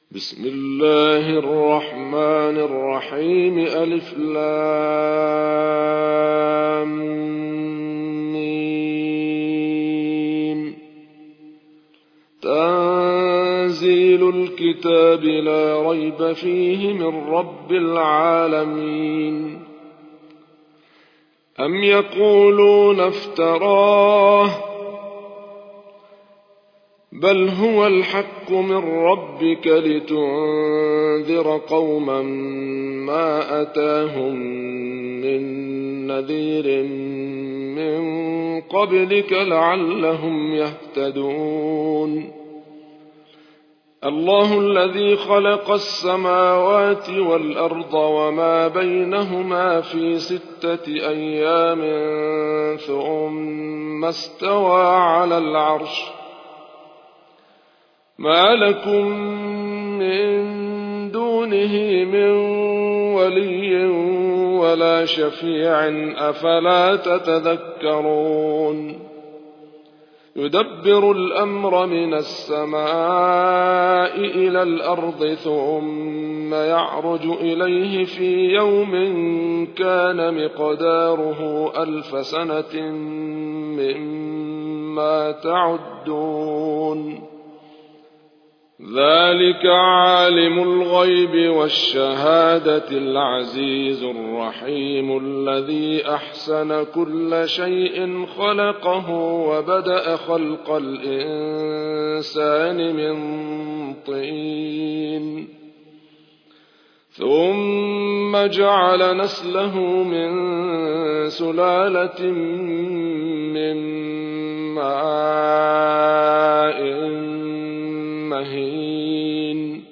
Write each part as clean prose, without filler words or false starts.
بسم الله الرحمن الرحيم ألف لام ميم. تنزيل الكتاب لا ريب فيه من رب العالمين. أم يقولون افتراه بل هو الحق من ربك لتنذر قوما ما أتاهم من نذير من قبلك لعلهم يهتدون. الله الذي خلق السماوات والأرض وما بينهما في 6 أيام ثم استوى على العرش. ما لكم من دونه من ولي ولا شفيع أفلا تتذكرون. يدبر الأمر من السماء إلى الأرض ثم يعرج إليه في يوم كان مقداره 1000 سنة مما تعدون. ذلك عالم الغيب والشهادة العزيز الرحيم الذي أحسن كل شيء خلقه وبدأ خلق الإنسان من طين ثم جعل نسله من سلالة من ماء مهين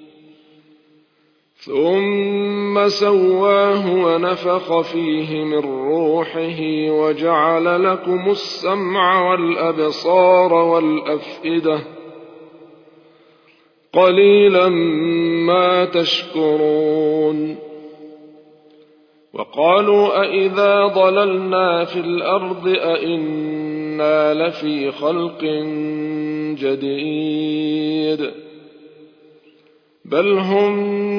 ثم سواه ونفخ فيه من روحه وجعل لكم السمع والأبصار والأفئدة قليلا ما تشكرون. وقالوا أإذا ضللنا في الأرض أإنا لفي خلق جديد بل هم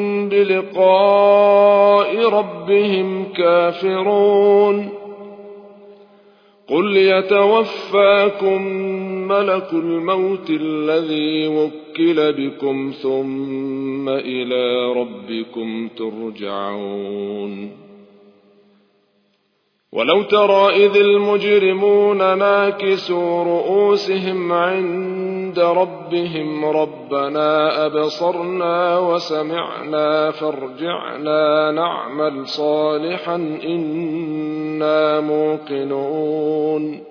بلقاء ربهم كافرون. قل يتوفاكم ملك الموت الذي وكل بكم ثم إلى ربكم ترجعون. ولو ترى إذ المجرمون ناكسوا رؤوسهم عند ربهم ربنا أبصرنا وسمعنا فارجعنا نعمل صالحا إنا موقنون.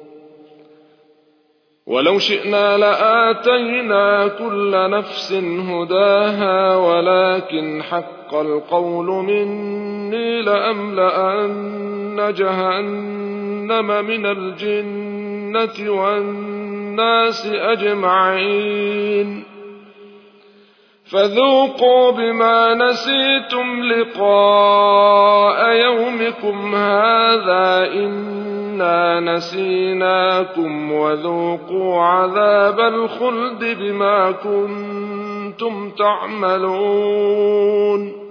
ولو شئنا لآتينا كل نفس هداها ولكن حق القول مني لأملأن جهنم من الجنة والناس أجمعين. فذوقوا بما نسيتم لقاء يومكم هذا إنا نسيناكم وذوقوا عذاب الخلد بما كنتم تعملون.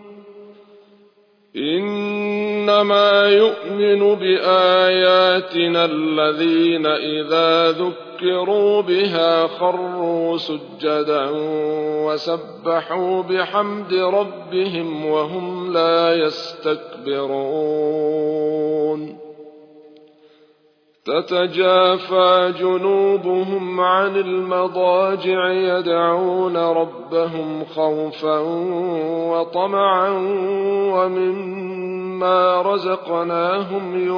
إنما يؤمن بآياتنا الذين إذا ذكروا بها خروا سجدا وسبحوا بحمد ربهم وهم لا يستكبرون. تتجافى جنوبهم عن المضاجع يدعون ربهم خوفا وطمعا ومما رزقناهم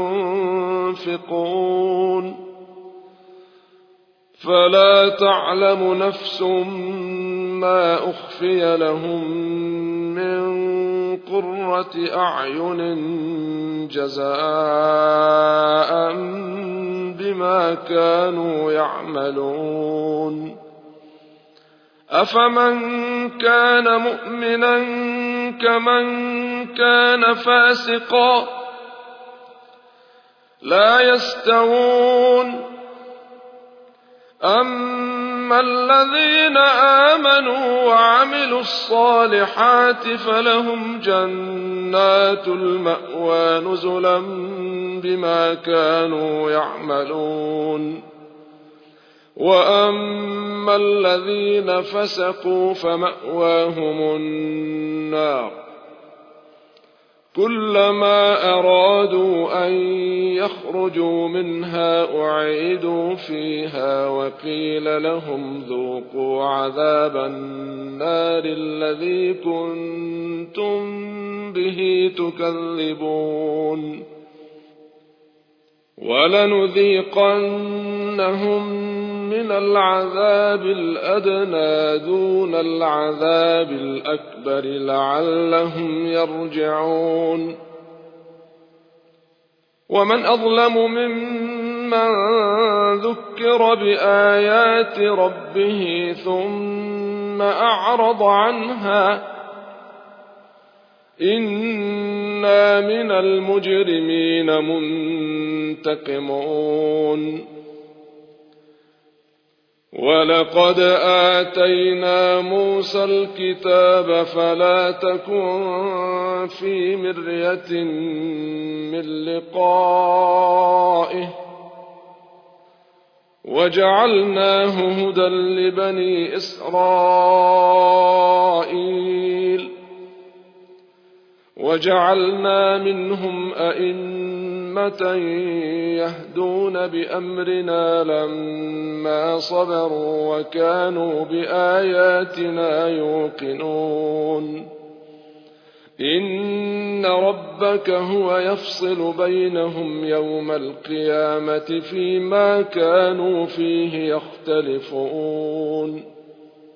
ينفقون. فلا تعلم نفس ما أخفي لهم من قرة أعين جزاء بما كانوا يعملون. أفمن كان مؤمنا كمن كان فاسقا لا يستوون. أما فأما الذين آمنوا وعملوا الصالحات فلهم جنات المأوى نزلا بما كانوا يعملون وأما الذين فسقوا فمأواهم النار كلما أرادوا أن يخرجوا منها أعيدوا فيها وقيل لهم ذوقوا عذاب النار الذي كنتم به تكذبون ولنذيقنهم من العذاب الأدنى دون العذاب الأكبر لعلهم يرجعون ومن أظلم ممن ذكر بآيات ربه ثم أعرض عنها إنا من المجرمين منتقمون ولقد آتينا موسى الكتاب فلا تكن في مرية من لقائه وجعلناه هدى لبني إسرائيل وجعلنا منهم أئمة يهدون بأمرنا لما صبروا وكانوا بآياتنا يوقنون إن ربك هو يفصل بينهم يوم القيامة فيما كانوا فيه يختلفون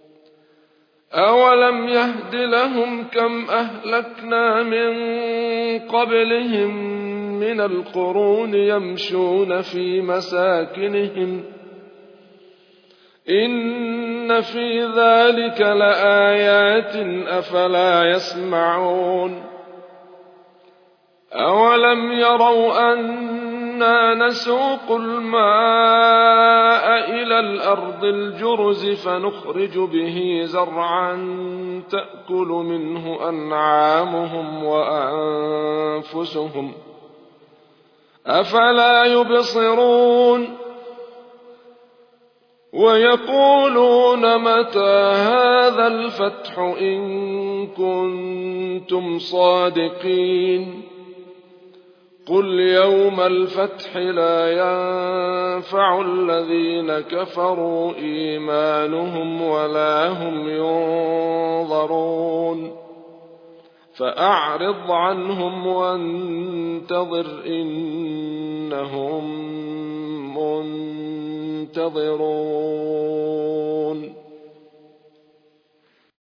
أولم يهد لهم كم أهلكنا من قبلهم من القرون يمشون في مساكنهم إن في ذلك لآيات أفلا يسمعون أولم يروا أنا نسوق الماء إلى الأرض الجرز فنخرج به زرعا تأكل منه أنعامهم وأنفسهم أفلا يبصرون ويقولون متى هذا الفتح إن كنتم صادقين قل يوم الفتح لا ينفع الذين كفروا إيمانهم ولا هم ينظرون فأعرض عنهم وانتظر إنهم منتظرون